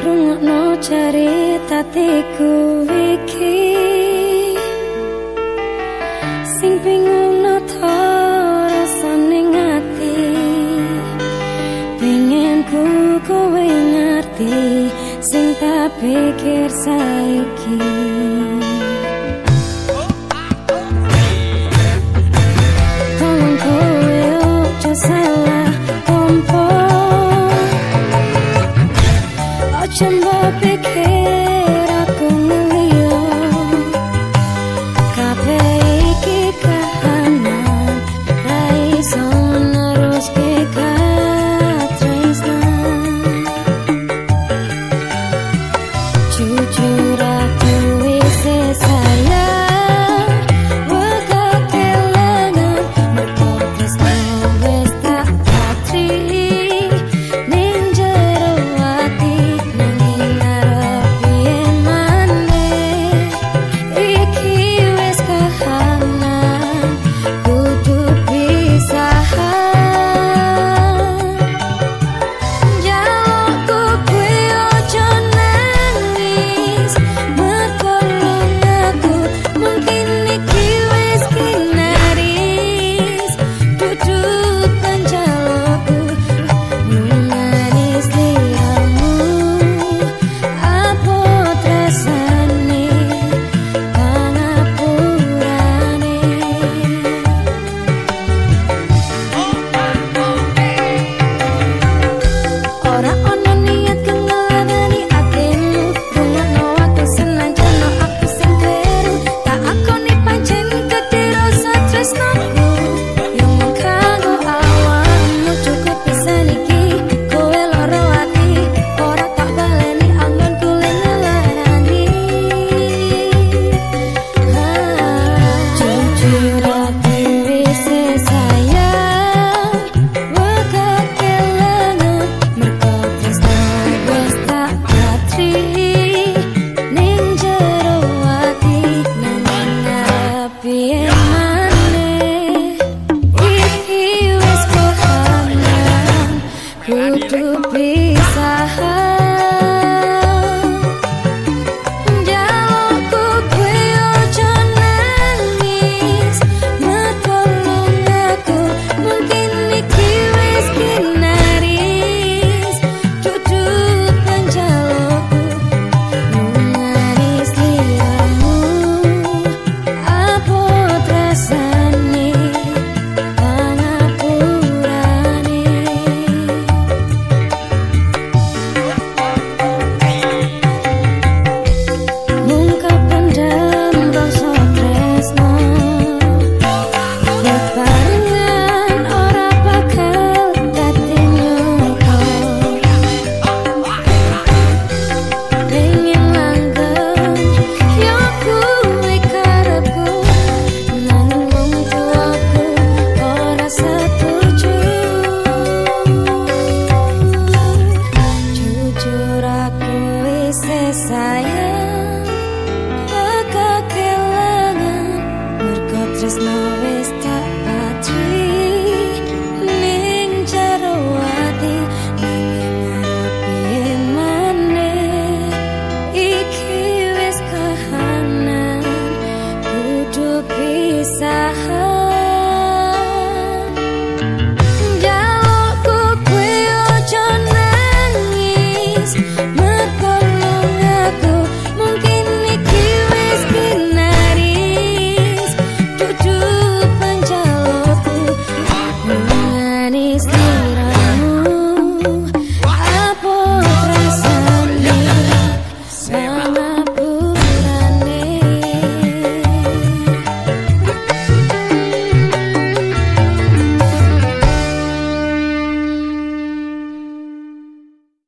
rungokno cerita teku iki sing bingung nata rasane ngati pengen ku kowe ngerti sing tak pikir saiki tolong kowe ojo salah kompo ojo mbok pikir aku ngelio kabeh iki kahanan ra iso neruske katresnan jujur aku wis sayang wega kelangan mergo tresno wis tak patri ning jero ati nanging arep yen maneh iki wis kahanan kudu pisahan jalukku kuwi ojo nangis merkolong aku mungkin iki wis kinaris duduk panjalukku nangis liamu apa tresane pangapurane ora ono niat kengeladani atimu rungokno aku senajan aku sing kleru tak akoni pancen ketiro satresnaku yang kanggo awakmu cukup pisan iki kowe loro ati ora tak baleni anggonku ngelarani jujur aku wis sayang wega kelangan mergo tresno wis tak patri ning jero ati nanging arep yen maneh iki wis kahanan kudu pisahan jalukku kuwi ojo nangis merkolong aku mungkin iki wis kinaris duduk panjalukku nangis liamu apa tresane pangapurane mungkap pendam rasa tresno bebarengan ora bakal dadi nyoto pengen langgeng yo kuwi karepku nanging wong tuaku ora setuju jujur aku wis sayang wega kelangan mergo tresno wis tak patri ning jero ati nanging arep yen maneh iki wis kahanan kudu pisahan jalukku kuwi ojo nangis